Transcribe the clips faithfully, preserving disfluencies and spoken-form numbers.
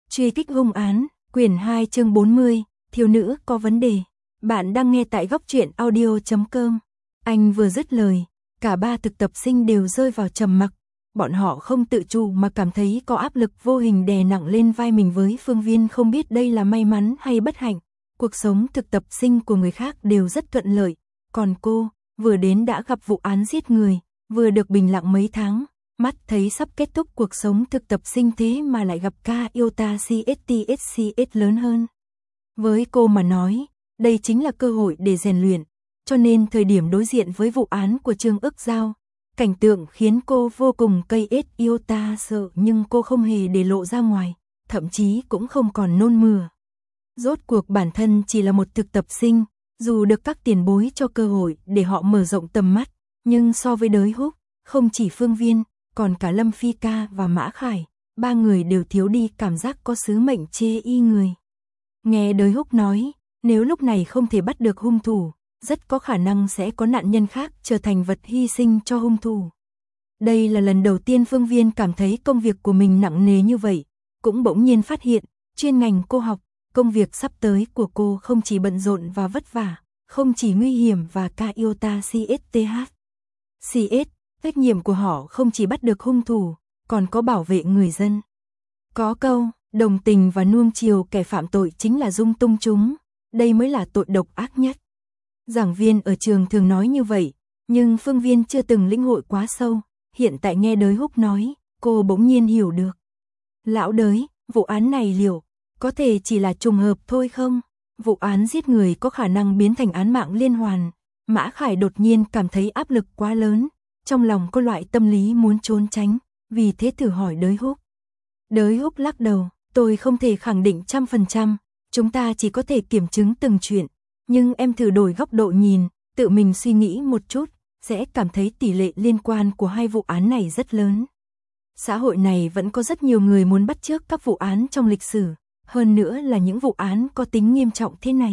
Truy kích hung án, quyển hai chương bốn mươi, thiếu nữ có vấn đề. Bạn đang nghe tại góc truyện audio chấm com. Anh vừa dứt lời, cả ba thực tập sinh đều rơi vào trầm mặc. Bọn họ không tự chủ mà cảm thấy có áp lực vô hình đè nặng lên vai mình với Phương Viên, không biết đây là may mắn hay bất hạnh. Cuộc sống thực tập sinh của người khác đều rất thuận lợi, còn cô, vừa đến đã gặp vụ án giết người, vừa được bình lặng mấy tháng. Mắt thấy sắp kết thúc cuộc sống thực tập sinh thế mà lại gặp ca Iota xê ét tê ét xê ét lớn hơn. Với cô mà nói, đây chính là cơ hội để rèn luyện, cho nên thời điểm đối diện với vụ án của Trương Ức Giao, cảnh tượng khiến cô vô cùng cây ết Iota sợ, nhưng cô không hề để lộ ra ngoài, thậm chí cũng không còn nôn mửa. Rốt cuộc bản thân chỉ là một thực tập sinh, dù được các tiền bối cho cơ hội để họ mở rộng tầm mắt, nhưng so với Đới Húc, không chỉ Phương Viên, còn cả Lâm Phi Ca và Mã Khải, ba người đều thiếu đi cảm giác có sứ mệnh chê y người. Nghe Đới Húc nói, nếu lúc này không thể bắt được hung thủ, rất có khả năng sẽ có nạn nhân khác trở thành vật hy sinh cho hung thủ. Đây là lần đầu tiên Phương Viên cảm thấy công việc của mình nặng nề như vậy, cũng bỗng nhiên phát hiện, chuyên ngành cô học, công việc sắp tới của cô không chỉ bận rộn và vất vả, không chỉ nguy hiểm và ca Iota xê ét tê hát. xê ét, trách nhiệm của họ không chỉ bắt được hung thủ, còn có bảo vệ người dân. Có câu, đồng tình và nuông chiều kẻ phạm tội chính là dung tung chúng, đây mới là tội độc ác nhất. Giảng viên ở trường thường nói như vậy, nhưng Phương Viên chưa từng lĩnh hội quá sâu, hiện tại nghe Đới Húc nói, cô bỗng nhiên hiểu được. Lão Đới, vụ án này liệu có thể chỉ là trùng hợp thôi không? Vụ án giết người có khả năng biến thành án mạng liên hoàn. Mã Khải đột nhiên cảm thấy áp lực quá lớn, trong lòng có loại tâm lý muốn trốn tránh, vì thế thử hỏi Đới Húc. Đới Húc lắc đầu, tôi không thể khẳng định trăm phần trăm, chúng ta chỉ có thể kiểm chứng từng chuyện, nhưng em thử đổi góc độ nhìn, tự mình suy nghĩ một chút, sẽ cảm thấy tỷ lệ liên quan của hai vụ án này rất lớn. Xã hội này vẫn có rất nhiều người muốn bắt chước các vụ án trong lịch sử, hơn nữa là những vụ án có tính nghiêm trọng thế này.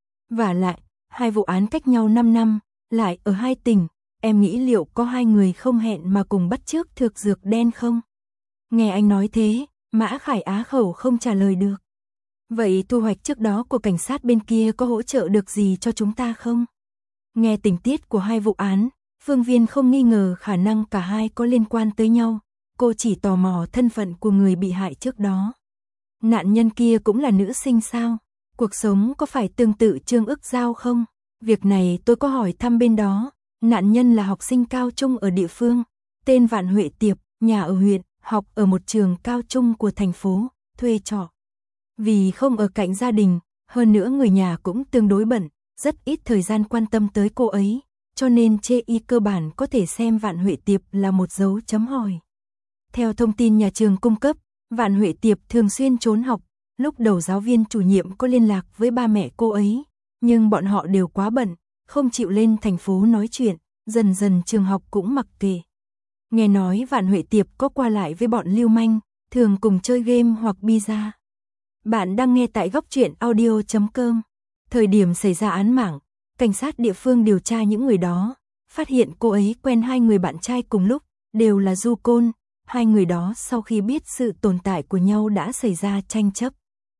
Và lại, hai vụ án cách nhau năm năm, lại ở hai tỉnh, em nghĩ liệu có hai người không hẹn mà cùng bắt chước thược dược đen không? Nghe anh nói thế, Mã Khải á khẩu không trả lời được. Vậy thu hoạch trước đó của cảnh sát bên kia có hỗ trợ được gì cho chúng ta không? Nghe tình tiết của hai vụ án, Phương Viên không nghi ngờ khả năng cả hai có liên quan tới nhau, cô chỉ tò mò thân phận của người bị hại trước đó. Nạn nhân kia cũng là nữ sinh sao? Cuộc sống có phải tương tự Trương Ức Giao không? Việc này tôi có hỏi thăm bên đó, nạn nhân là học sinh cao trung ở địa phương, tên Vạn Huệ Tiệp, nhà ở huyện, học ở một trường cao trung của thành phố, thuê trọ. Vì không ở cạnh gia đình, hơn nữa người nhà cũng tương đối bận, rất ít thời gian quan tâm tới cô ấy, cho nên chê y cơ bản có thể xem Vạn Huệ Tiệp là một dấu chấm hỏi. Theo thông tin nhà trường cung cấp, Vạn Huệ Tiệp thường xuyên trốn học, lúc đầu giáo viên chủ nhiệm có liên lạc với ba mẹ cô ấy, nhưng bọn họ đều quá bận, không chịu lên thành phố nói chuyện, dần dần trường học cũng mặc kệ. Nghe nói Vạn Huệ Tiệp có qua lại với bọn lưu manh, thường cùng chơi game hoặc pizza. Bạn đang nghe tại góc truyện audio chấm com. Thời điểm xảy ra án mạng, cảnh sát địa phương điều tra những người đó, phát hiện cô ấy quen hai người bạn trai cùng lúc, đều là du côn. Hai người đó sau khi biết sự tồn tại của nhau đã xảy ra tranh chấp.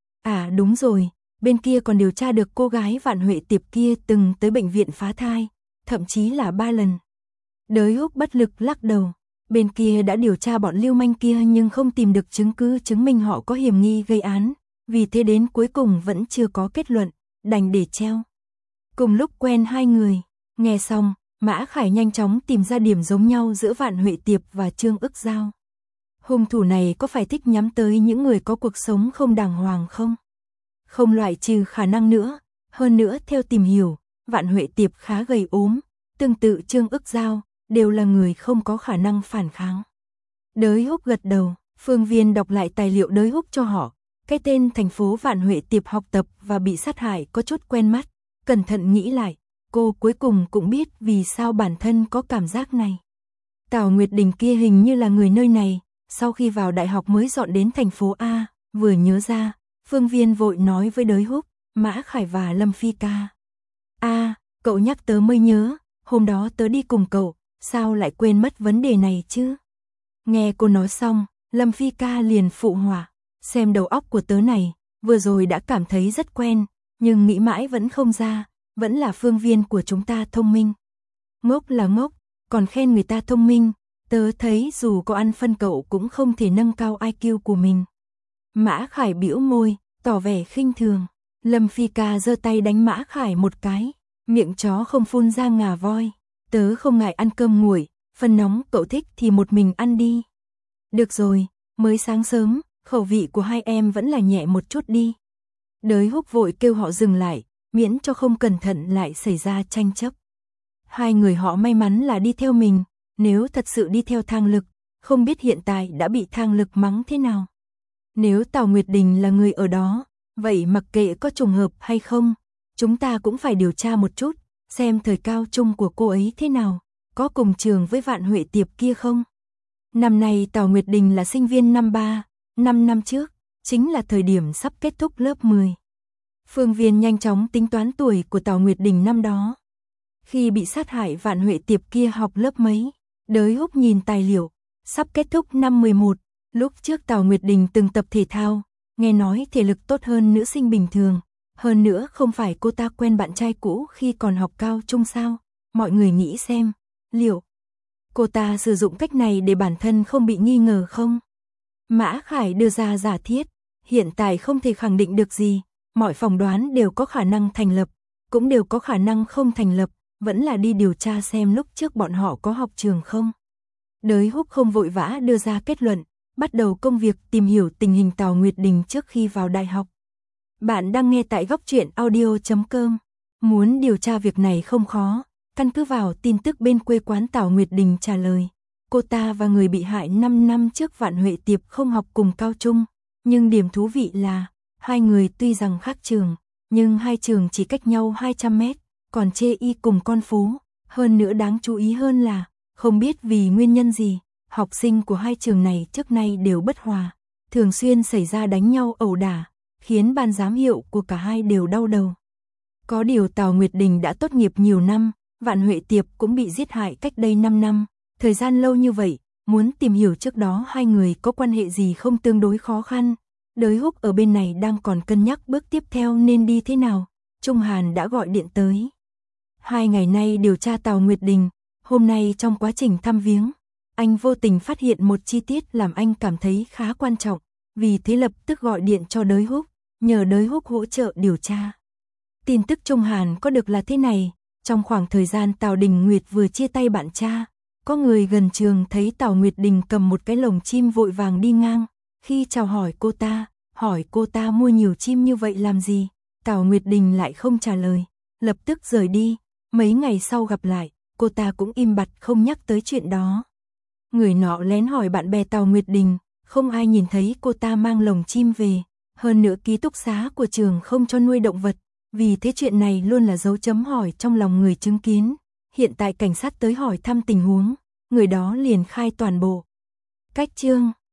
À đúng rồi, bên kia còn điều tra được cô gái Vạn Huệ Tiệp kia từng tới bệnh viện phá thai, thậm chí là ba lần. Đới Húc bất lực lắc đầu, bên kia đã điều tra bọn lưu manh kia nhưng không tìm được chứng cứ chứng minh họ có hiểm nghi gây án, vì thế đến cuối cùng vẫn chưa có kết luận, đành để treo. Cùng lúc quen hai người, nghe xong, Mã Khải nhanh chóng tìm ra điểm giống nhau giữa Vạn Huệ Tiệp và Trương Ức Giao. Hung thủ này có phải thích nhắm tới những người có cuộc sống không đàng hoàng không? Không loại trừ khả năng nữa, hơn nữa theo tìm hiểu, Vạn Huệ Tiệp khá gầy ốm, tương tự Trương Ức Giao, đều là người không có khả năng phản kháng. Đới Húc gật đầu, Phương Viên đọc lại tài liệu Đới Húc cho họ, cái tên thành phố Vạn Huệ Tiệp học tập và bị sát hại có chút quen mắt, cẩn thận nghĩ lại, cô cuối cùng cũng biết vì sao bản thân có cảm giác này. Tào Nguyệt Đình kia hình như là người nơi này, sau khi vào đại học mới dọn đến thành phố A, vừa nhớ ra, Phương Viên vội nói với Đới Húc, Mã Khải và Lâm Phi Ca. A, cậu nhắc tớ mới nhớ, hôm đó tớ đi cùng cậu, sao lại quên mất vấn đề này chứ? Nghe cô nói xong, Lâm Phi Ca liền phụ họa, Xem đầu óc của tớ này, vừa rồi đã cảm thấy rất quen, nhưng nghĩ mãi vẫn không ra, vẫn là Phương Viên của chúng ta thông minh. Ngốc là ngốc, còn khen người ta thông minh, tớ thấy dù có ăn phân cậu cũng không thể nâng cao i kiu của mình. Mã Khải bĩu môi, tỏ vẻ khinh thường. Lâm Phi ca giơ tay đánh Mã Khải một cái, miệng chó không phun ra ngà voi. Tớ không ngại ăn cơm nguội, phần nóng cậu thích thì một mình ăn đi. Được rồi, mới sáng sớm, khẩu vị của hai em vẫn là nhẹ một chút đi. Đới Húc vội kêu họ dừng lại, miễn cho không cẩn thận lại xảy ra tranh chấp. Hai người họ may mắn là đi theo mình, nếu thật sự đi theo Thang Lực, không biết hiện tại đã bị Thang Lực mắng thế nào. Nếu Tào Nguyệt Đình là người ở đó, vậy mặc kệ có trùng hợp hay không, chúng ta cũng phải điều tra một chút, xem thời cao trung của cô ấy thế nào, có cùng trường với Vạn Huệ Tiệp kia không. Năm nay Tào Nguyệt Đình là sinh viên năm ba, năm năm trước, chính là thời điểm sắp kết thúc lớp mười. Phương Viên nhanh chóng tính toán tuổi của Tào Nguyệt Đình năm đó. Khi bị sát hại Vạn Huệ Tiệp kia học lớp mấy, Đới Húc nhìn tài liệu, sắp kết thúc năm mười một, lúc trước Tào Nguyệt Đình từng tập thể thao, nghe nói thể lực tốt hơn nữ sinh bình thường, hơn nữa không phải cô ta quen bạn trai cũ khi còn học cao trung sao, mọi người nghĩ xem, liệu cô ta sử dụng cách này để bản thân không bị nghi ngờ không? Mã Khải đưa ra giả thiết, hiện tại không thể khẳng định được gì, mọi phỏng đoán đều có khả năng thành lập, cũng đều có khả năng không thành lập, vẫn là đi điều tra xem lúc trước bọn họ có học trường không. Đới Húc không vội vã đưa ra kết luận, bắt đầu công việc tìm hiểu tình hình Tào Nguyệt Đình trước khi vào đại học. Bạn đang nghe tại góc truyện audio chấm com. Muốn điều tra việc này không khó, căn cứ vào tin tức bên quê quán Tào Nguyệt Đình trả lời. Cô ta và người bị hại năm năm trước Vạn Huệ Tiệp không học cùng cao trung, nhưng điểm thú vị là, hai người tuy rằng khác trường, nhưng hai trường chỉ cách nhau hai trăm mét, còn chê y cùng con phố. Hơn nữa đáng chú ý hơn là, không biết vì nguyên nhân gì, học sinh của hai trường này trước nay đều bất hòa, thường xuyên xảy ra đánh nhau ẩu đả, khiến ban giám hiệu của cả hai đều đau đầu. Có điều Tào Nguyệt Đình đã tốt nghiệp nhiều năm, Vạn Huệ Tiệp cũng bị giết hại cách đây năm năm, thời gian lâu như vậy, muốn tìm hiểu trước đó hai người có quan hệ gì không tương đối khó khăn. Đới Húc ở bên này đang còn cân nhắc bước tiếp theo nên đi thế nào, Trung Hàn đã gọi điện tới. Hai ngày nay điều tra Tào Nguyệt Đình, hôm nay trong quá trình thăm viếng, anh vô tình phát hiện một chi tiết làm anh cảm thấy khá quan trọng, vì thế lập tức gọi điện cho Đới Húc, nhờ Đới Húc hỗ trợ điều tra. Tin tức Trung Hàn có được là thế này, trong khoảng thời gian Tào Đình Nguyệt vừa chia tay bạn cha, có người gần trường thấy Tào Nguyệt Đình cầm một cái lồng chim vội vàng đi ngang, khi chào hỏi cô ta, hỏi cô ta mua nhiều chim như vậy làm gì, Tào Nguyệt Đình lại không trả lời, lập tức rời đi, mấy ngày sau gặp lại, cô ta cũng im bặt không nhắc tới chuyện đó. Người nọ lén hỏi bạn bè Tào Nguyệt Đình, không ai nhìn thấy cô ta mang lồng chim về, hơn nữa ký túc xá của trường không cho nuôi động vật, vì thế chuyện này luôn là dấu chấm hỏi trong lòng người chứng kiến. Hiện tại cảnh sát tới hỏi thăm tình huống, người đó liền khai toàn bộ. Cách chương